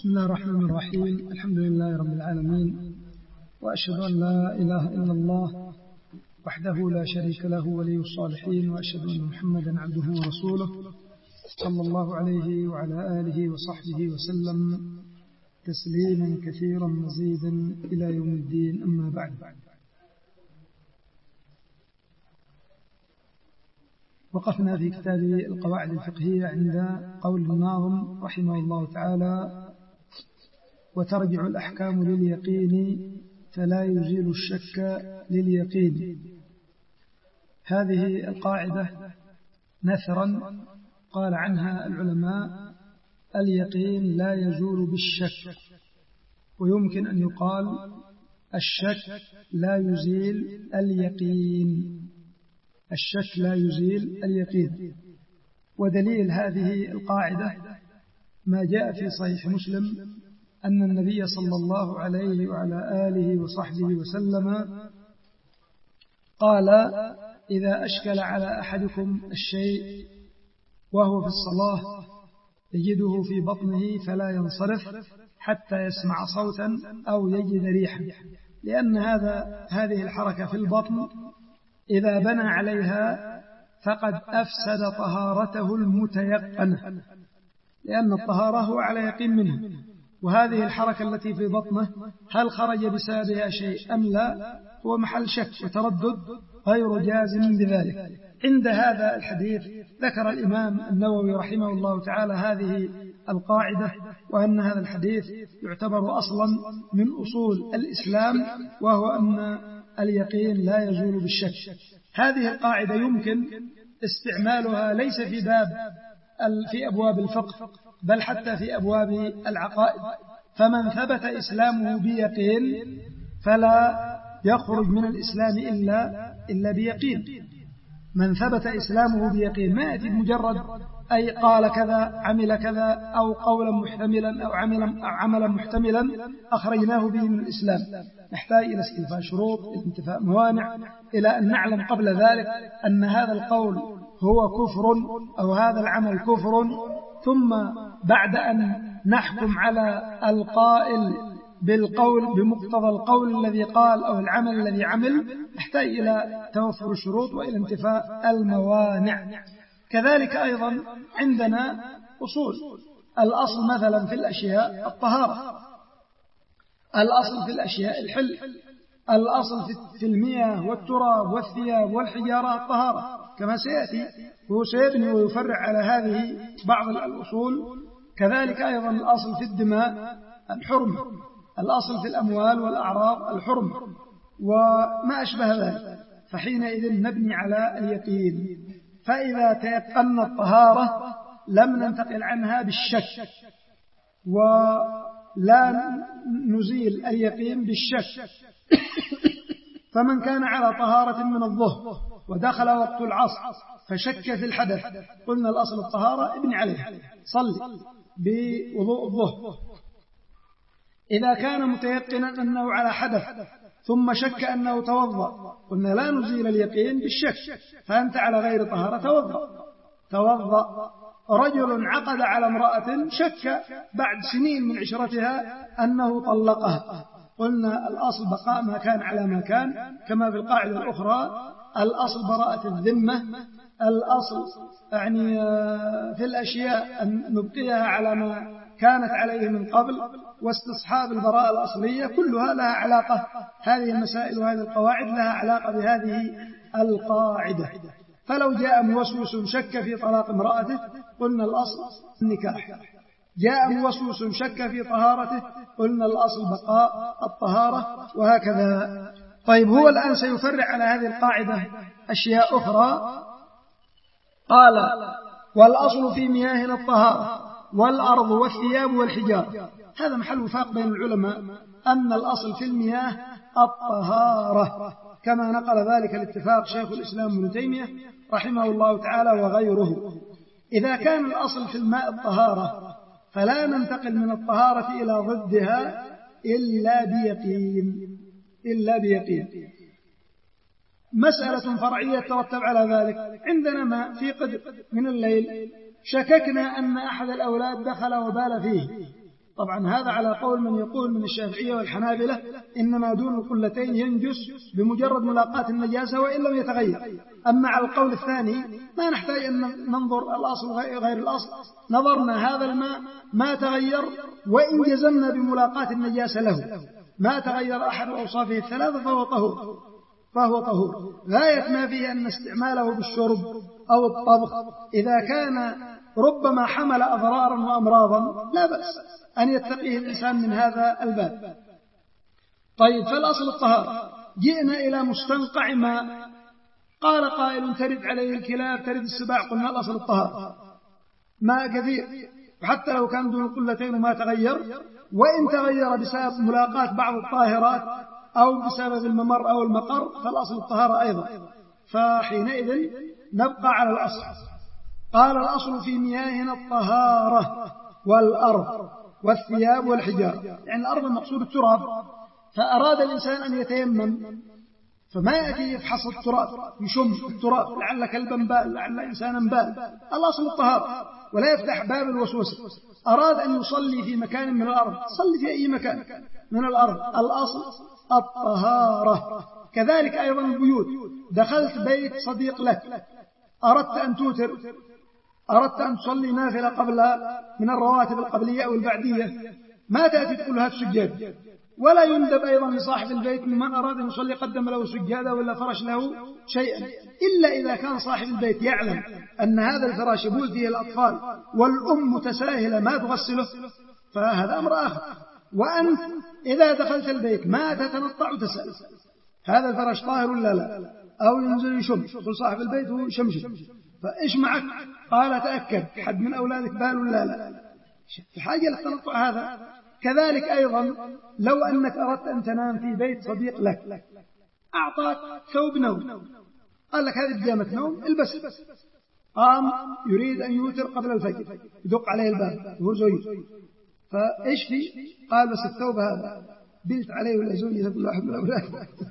بسم الله الرحمن الرحيم. الحمد لله رب العالمين، وأشهد أن لا إله إلا الله وحده لا شريك له ولي الصالحين، وأشهد أن محمدا عبده ورسوله صلى الله عليه وعلى آله وصحبه وسلم تسليما كثيرا مزيدا إلى يوم الدين. أما بعد، وقفنا في كتاب القواعد الفقهية عند قول الناظم رحمه الله تعالى: وترجع الأحكام لليقين فلا يزيل الشك لليقين. هذه القاعدة نثرا قال عنها العلماء: اليقين لا يزول بالشك، ويمكن أن يقال الشك لا يزيل اليقين. الشك لا يزيل اليقين. ودليل هذه القاعدة ما جاء في صحيح مسلم أن النبي صلى الله عليه وعلى آله وصحبه وسلم قال: إذا أشكل على أحدكم الشيء وهو في الصلاة يجده في بطنه فلا ينصرف حتى يسمع صوتا أو يجد ريحا، لأن هذه الحركة في البطن إذا بنى عليها فقد أفسد طهارته المتيقنة، لأن الطهارة هو على يقين منها. وهذه الحركة التي في بطنه هل خرج بسببها شيء أم لا هو محل شك وتردد غير جازم بذلك. عند هذا الحديث ذكر الإمام النووي رحمه الله تعالى هذه القاعدة، وأن هذا الحديث يعتبر أصلا من أصول الإسلام، وهو أن اليقين لا يزول بالشك. هذه القاعدة يمكن استعمالها ليس في أبواب الفقه، بل حتى في أبواب العقائد. فمن ثبت إسلامه بيقين فلا يخرج من الإسلام إلا بيقين. من ثبت إسلامه بيقين، ما يأتي بمجرد أي قال كذا عمل كذا أو قولا محتملا أو عملا محتملا أخرجناه به من الإسلام. نحتاج إلى استيفاء شروط، إلى انتفاء موانع، إلى أن نعلم قبل ذلك أن هذا القول هو كفر أو هذا العمل كفر، ثم بعد أن نحكم على القائل بالقول بمقتضى القول الذي قال أو العمل الذي عمل، نحتاج إلى توفر الشروط وإلى انتفاء الموانع. كذلك أيضا عندنا أصول. الأصل مثلا في الأشياء الطهارة، الأصل في الأشياء الحل، الأصل في المياه والتراب والثياب والحجارة الطهارة، كما سيأتي وهو سيبني ويفرع على هذه بعض الأصول. كذلك أيضا الأصل في الدماء الحرمة، الأصل في الأموال والأعراض الحرمة وما أشبه ذلك. فحينئذ نبني على اليقين. فإذا تيقنا الطهارة لم ننتقل عنها بالشك، ولا نزيل اليقين بالشك. فمن كان على طهارة من الظهر ودخل وقت العصر فشك في الحدث، قلنا الأصل الطهارة ابن عليه، صلي بوضوء الظهر. إذا كان متيقنا أنه على حدث ثم شك أنه توضأ، قلنا لا نزيل اليقين بالشك، فأنت على غير طهارة توضأ. رجل عقد على امرأة شك بعد سنين من عشرتها أنه طلقها، قلنا الأصل بقاء ما كان على ما كان، كما في القاعدة الأخرى الأصل براءة الذمة. الأصل يعني في الأشياء أن نبقيها على ما كانت عليه من قبل، واستصحاب البراءة الأصلية كلها لها علاقة. هذه المسائل وهذه القواعد لها علاقة بهذه القاعدة. فلو جاء موسوس شك في طلاق امرأته، قلنا الأصل النكاح. جاء موسوس شك في طهارته، قلنا الأصل بقاء الطهارة، وهكذا. طيب، هو الآن سيفرع على هذه القاعدة أشياء أخرى. قال: والأصل في مياهنا الطهارة والأرض والثياب والحجار. هذا محل وفاق بين العلماء أن الأصل في المياه الطهارة، كما نقل ذلك الاتفاق شيخ الإسلام ابن تيمية رحمه الله تعالى وغيره. إذا كان الأصل في الماء الطهارة فلا ننتقل من الطهارة إلى ضدها إلا بيقين. مسألة فرعية ترتب على ذلك. عندنا ماء في قدر من الليل، شككنا أن أحد الأولاد دخل وبال فيه، طبعا هذا على قول من يقول من الشافعية والحنابلة إنما دون القلتين ينجس بمجرد ملاقاة النجاسة وإن لم يتغير. أما على القول الثاني ما نحتاج أن ننظر الأصل غير الأصل، نظرنا هذا الماء ما تغير وإن جزمنا بملاقاة النجاسة له ما تغير أحد أوصافه الثلاثة فهو طهور. غاية ما فيه أن استعماله بالشرب أو الطبخ إذا كان ربما حمل أضرارا وأمراضا لا بأس أن يتقيه الإنسان من هذا الباب. طيب، فالأصل الطهارة. جئنا إلى مستنقع ماء، قال قائل ترد عليه الكلاب ترد السباع، قلنا الأصل الطهارة. ماء كثير وحتى لو كان دون القلتين ما تغير، وإن تغير بسبب ملاقاة بعض الطاهرات أو بسبب الممر أو المقر فالأصل الطهارة أيضا. فحينئذ نبقى على الأصل. قال الأصل في مياهنا الطهارة والأرض والثياب والحجارة، يعني الأرض المقصود التراب، فأراد الإنسان أن يتيمم فما يأتي يفحص التراب يشم التراب لعل كلبا بال لعل إنسانا بال، الأصل الطهارة ولا يفتح باب الوسوسة. أراد أن يصلي في مكان من الأرض صلي في أي مكان من الأرض، الأصل الطهارة. كذلك أيضا البيوت، دخلت بيت صديق لك أردت أن توتر، أردت أن تصلي نافلة قبل من الرواتب القبلية أو البعدية، ما تأتي تقول هات سجاد. ولا يندب أيضا لصاحب البيت من أراد أن يصلي قدم له سجادة ولا فرش له شيئا، إلا إذا كان صاحب البيت يعلم أن هذا الفراش يبول فيه الأطفال والأم متساهلة ما تغسله فهذا أمر آخر. وأنت إذا دخلت البيت ما تتنطع وتسأل هذا الفراش طاهر ولا لا، أو ينزل يشم، يقول صاحب البيت هو يشمشم، فإيش معك؟ قال تأكد حد من أولادك بال ولا لا، في حاجة للتنطع هذا. كذلك أيضا لو أنك أردت أن تنام في بيت صديق لك أعطاك ثوب نوم، قال لك هذه بجامة نوم البس، قام يريد أن يوتر قبل الفجر يدق عليه الباب وهو زوج، فإيش في؟ قال بس الثوب هذا بلت عليه ولا زوجي يقول له أحد من الأولاد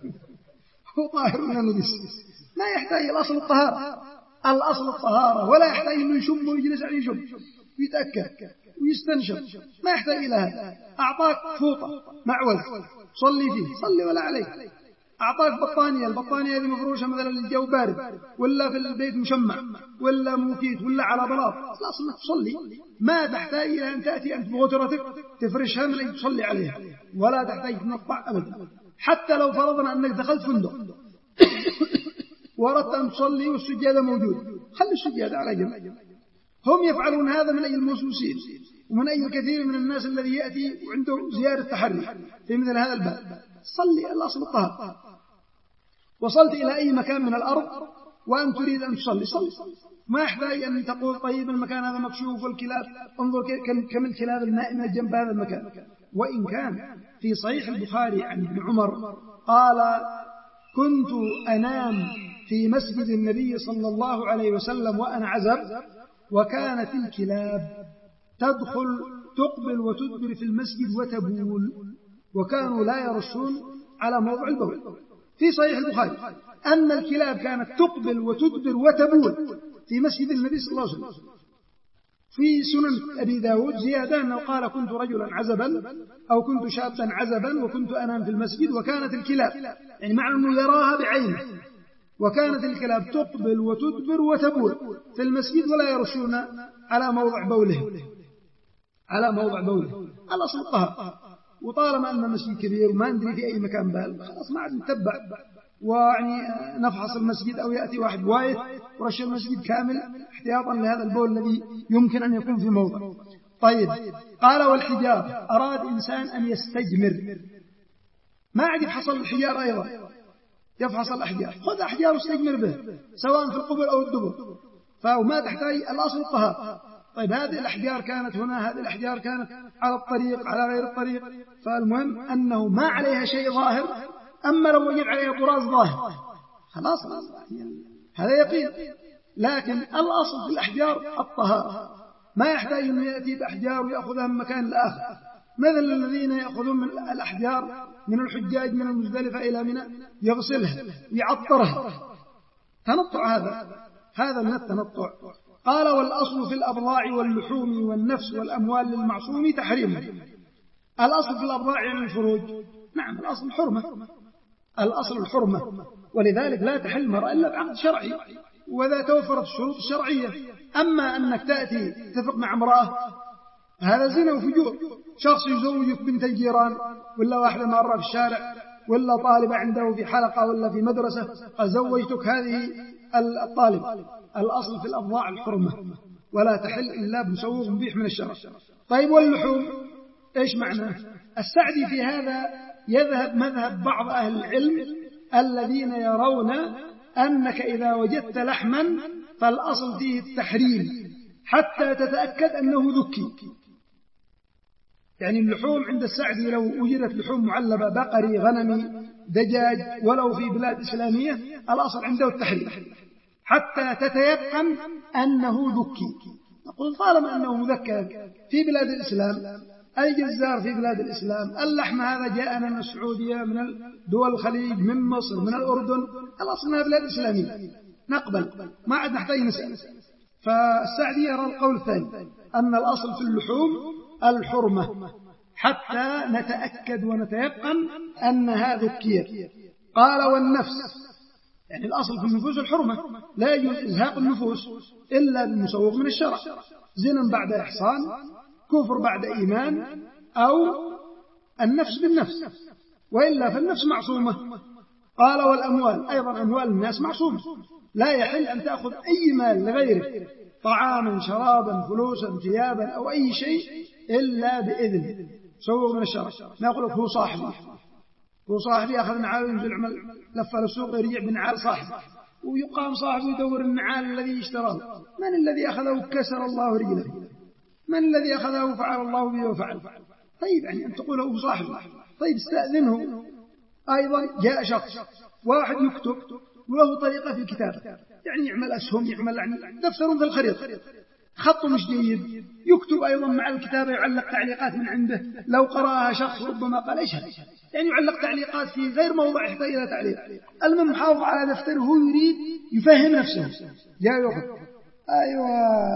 هو طاهر من النجس، ما يحتاج الأصل الطهارة، الأصل الطهارة، ولا يحتاج أنه يشم ويجلس عليه يشم ويتأكد ويستنشق، ما يحتاج إلى هذا. أعطاك فوطة معوز صلي فيه صلي ولا عليك، أعطاك بطانية، البطانية هذه مفروشة مثلا للجو بارد ولا في البيت مشمع ولا موكيت ولا على بلاط، الأصل أنك تصلي، ما تحتاج إلى أن تأتي أنت بغترتك تفرشها من أن تصلي عليها، ولا تحتاج تنطع أبدا. حتى لو فرضنا أنك دخلت فندق وأردت أن تصلي والسجادة موجود، خلي السجادة على جنب. هم يفعلون هذا من أجل الموسوسين ومن أجل كثير من الناس الذي يأتي وعنده زيادة تحري في مثل هذا الباب. صلي، الأصل الطهارة. وصلت إلى أي مكان من الأرض وأن تريد أن تصلي صلي، ما يحتاج أن تقول طيب المكان هذا مكشوف والكلاب انظر كم الكلاب النائمة جنب هذا المكان. وإن كان في صحيح البخاري عن ابن عمر قال كنت أنام في مسجد النبي صلى الله عليه وسلم وأنا عزب، وكانت الكلاب تدخل تقبل وتدبر في المسجد وتبول، وكانوا لا يرشون على موضع البول. في صحيح البخاري أن الكلاب كانت تقبل وتدبر وتبول في مسجد النبي صلى الله عليه وسلم. في سنن أبي داود زيادة أنه قال كنت رجلا عزبا أو كنت شابا عزبا وكنت أنام في المسجد وكانت الكلاب، يعني معنى أنه يراها بعينه، وكانت الكلاب تقبل وتدبر وتبول في المسجد ولا يرشون على موضع بوله الأصل الطهارة. وطالما أن المسجد كبير وما ندري في أي مكان بال خلاص ما عاد نتبع ويعني نفحص المسجد أو يأتي واحد وايد ورش المسجد كامل احتياطا لهذا البول الذي يمكن أن يكون في موضع. طيب، قال والحجار، أراد إنسان أن يستجمر ما عاد يفحص الحجار، أيضا يفحص الأحجار، خذ أحجار واستجمر به سواء في القبل أو الدبر، فما تحتاج الأصل الطهارة. طيب هذه الأحجار كانت هنا، هذه الأحجار كانت على الطريق على غير الطريق، فالمهم أنه ما عليها شيء ظاهر. أما لو وجد عليها طراز ظاهر خلاص هذا يقين، لكن الأصل في الأحجار الطهارة، ما يحتاج أن يأتي بأحجار ويأخذها من مكان لآخر، مثل الذين يأخذون من الأحجار من الحجاج من المزدلفة إلى منى يغسلها ويعطرها، تنطع هذا من التنطع. قال والأصل في الأبضاع واللحوم والنفس والأموال للمعصوم تحريمه، الأصل في الأبضاع يعني الفروج. نعم الأصل الحرمة، الأصل الحرمة، ولذلك لا تحل المرأة إلا بعقد شرعي، وإذا توفرت الشروط الشرعية. أما أنك تأتي تتفق مع امرأة هذا زنا وفجور. شخص يزوجك بنت الجيران ولا واحدة مرة في الشارع ولا طالبة عنده في حلقة ولا في مدرسة زوجتك هذه الطالبة. الأصل في الأبضاع الحرمة ولا تحل إلا بمسوغ مبيح من الشرع. طيب واللحوم إيش معناه؟ السعدي في هذا يذهب مذهب بعض أهل العلم الذين يرون أنك إذا وجدت لحما فالأصل فيه التحريم حتى تتأكد أنه ذكي. يعني اللحوم عند السعدي لو وجدت لحوم معلبة بقري غنمي دجاج ولو في بلاد إسلامية الأصل عنده التحريم حتى تتيقن أنه ذكي. نقول طالما أنه مذكر في بلاد الإسلام، أي جزار في بلاد الإسلام، اللحم هذا جاءنا من السعودية من دول الخليج من مصر من الأردن، الأصل أنها بلاد إسلامية نقبل ما عاد نحتاج نسأل. فالسعدي يرى القول الثاني أن الأصل في اللحوم الحرمة حتى نتأكد ونتيقن أنها ذكية. قال والنفس يعني الأصل في النفوس الحرمة، لا يجوز إزهاق النفوس إلا بالمسوغ من الشرع، زنا بعد إحصان، كفر بعد إيمان، أو النفس بالنفس، وإلا فالنفس معصومة. قال والأموال أيضا أموال الناس معصومة، لا يحل أن تأخذ أي مال لغيره طعاما شرابا فلوسا ثيابا أو أي شيء إلا بإذن مسوغ من الشرع. ما يقول لك هو صاحبي أخذ نعال وينزل عمل لفة للسوق يرجع بنعال صاحبه، ويقام صاحبه يدور النعال الذي اشتراه. من الذي أخذه كسر الله رجله، من الذي أخذه فعل الله به وفعل. طيب يعني أن تقول هو صاحبه، طيب استأذنه. أيضا جاء شخص واحد يكتب وله طريقة في الكتابة، يعني يعمل أسهم يعمل دفتر في الخريطة خطه مش جيد، يكتب أيضا مع الكتابة يعلق تعليقات من عنده لو قرأها شخص ربما قال إيش هذا، يعني يعلق تعليقات في غير موضع يحتاج إلى تعليق. المهم حافظ على دفتره هو يريد يفهم نفسه، جاء يقول أيوة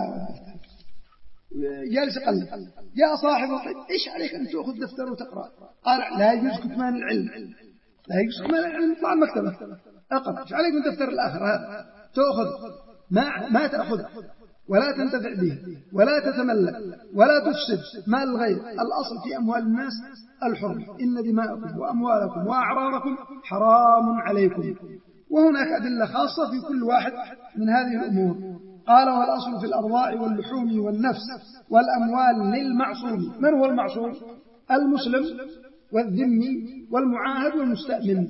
جالس يقلب، جاء صاحبه إيش عليك أن تأخذ دفتر وتقرأ؟ قال لا يجوز كتمان العلم، لا يجوز كتمان العلم، اطلع المكتبة أقرأ. إيش عليك من دفتر الآخر هذا تأخذ ما تأخذ ولا تنتفع به ولا تتملك ولا تفسد مال الغير. الأصل في أموال الناس الحرم، إن دماءكم وأموالكم وأعراضكم حرام عليكم. وهناك أدلة خاصة في كل واحد من هذه الأمور. قال والأصل في الأرضاع واللحوم والنفس والأموال للمعصوم. من هو المعصوم؟ المسلم والذمي والمعاهد والمستأمن.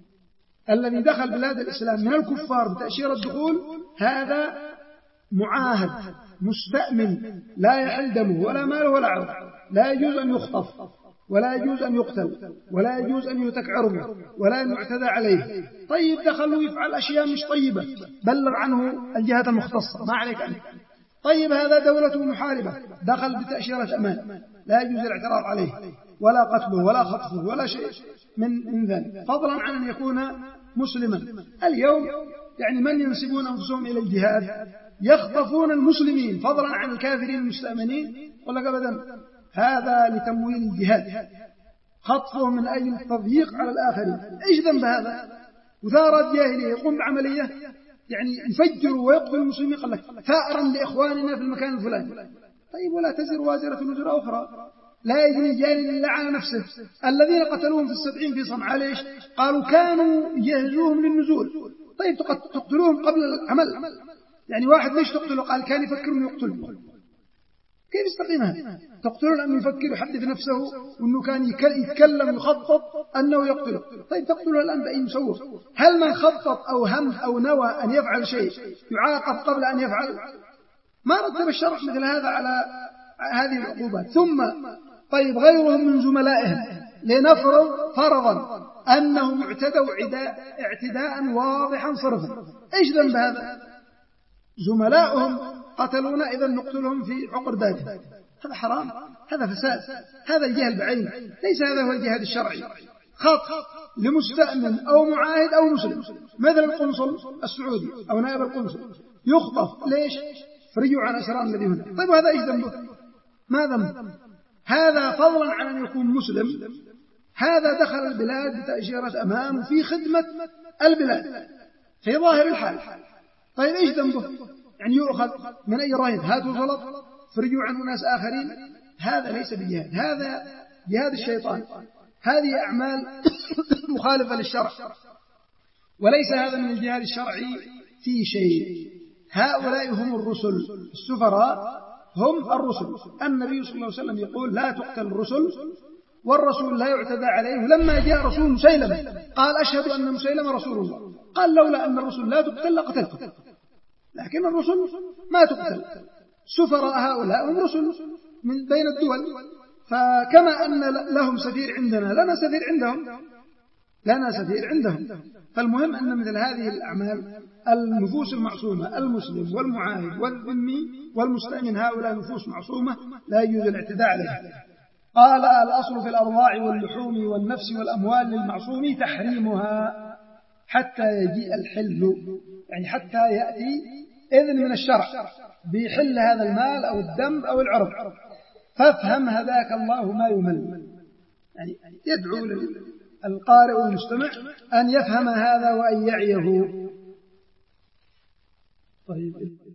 الذي دخل بلاد الإسلام من الكفار بتأشيرة الدخول هذا معاهد مستأمن، لا يحل دمه ولا ماله ولا عرضه، لا يجوز أن يخطف ولا يجوز أن يقتل ولا يجوز أن يتك عرضه ولا أن يعتدى عليه. طيب دخل ويفعل أشياء مش طيبة بلغ عنه الجهة المختصة ما عليك أنت. طيب هذا دولته محاربة دخل بتأشيرة أمان، لا يجوز الاعتراض عليه ولا قتله ولا خطفه ولا شيء من ذلك، فضلا عن أن يكون مسلما. اليوم يعني من ينسبون أنفسهم إلى الجهاد يخطفون المسلمين فضلا عن الكافرين المستأمنين، قل لك أبدا هذا لتمويل الجهاد، خطفه من أجل التضييق على الآخرين. إيش ذنب هذا؟ وثارة جاهلية يقوم بعملية يعني يفجر ويقتل المسلمين، قال لك ثأرا لإخواننا في المكان الفلاني. طيب ولا تزر وازرة وزر أخرى، لا يجري جاني إلا على نفسه. الذين قتلوهم في 70 في صنعاء ليش؟ قالوا كانوا يجهزوهم للنزول. طيب تقتلوهم قبل العمل، يعني واحد ليش تقتله؟ قال كان يفكر أنه يقتله. كيف يستقيم هذا؟ تقتله أنه يفكر يحدث نفسه وأنه كان يتكلم يخطط أنه يقتله. طيب تقتله الآن بأي مسوغ؟ هل من خطط أو هم أو نوى أن يفعل شيء يعاقب قبل أن يفعل؟ ما رتب الشرع مثل هذا على هذه العقوبات. ثم طيب غيرهم من زملائهم لنفرض فرضا أنهم اعتدوا اعتداء واضحا صرفا، إيش ذنب هذا؟ زملائهم قتلونا إذا نقتلهم في عقر داره، هذا حرام، هذا فساد، هذا الجهل بعين، ليس هذا هو الجهاد الشرعي. خطف لمستأمن أو معاهد أو مسلم مثل القنصل السعودي أو نائب القنصل يخطف ليش؟ فرجوا عن أسرار الذي هنا. طيب هذا إيش ذنبه؟ ما ذنب؟ هذا فضلا عن أن يكون مسلم، هذا دخل البلاد بتأشيرة أمان في خدمة البلاد في ظاهر الحال. طيب إيش ذنبه؟ يعني يؤخذ من أي رهن، هاتوا زلط فرجوا عنه ناس آخرين. هذا ليس بجهاد، هذا جهاد الشيطان، هذه أعمال مخالفة للشرع، وليس هذا من الجهاد الشرعي في شيء. هؤلاء هم الرسل، السفراء هم الرسل. النبي صلى الله عليه وسلم يقول لا تقتل الرسل والرسول لا يعتدى عليه. لما جاء رسول مسيلمة قال أشهد أن مسيلمة رسول الله، قال لولا أن الرسل لا تقتل لقتلته، لكن الرسل ما تقتل. سفراء هؤلاء هم رسل من بين الدول، فكما أن لهم سفير عندنا لنا سفير عندهم. فالمهم أن مثل هذه الأعمال النفوس المعصومة، المسلم والمعاهد والذمي والمستأمن، هؤلاء نفوس معصومة لا يجوز الاعتداء عليها. قال الأصل في الأرضاع واللحوم والنفس والأموال للمعصوم تحريمها حتى يجيء الحل، يعني حتى يأتي إذن من الشرع بيحل هذا المال أو الدم أو العرض. فافهم هداك الله ما يمل، يعني يدعو القارئ والمستمع أن يفهم هذا وأن يعيه. طيب.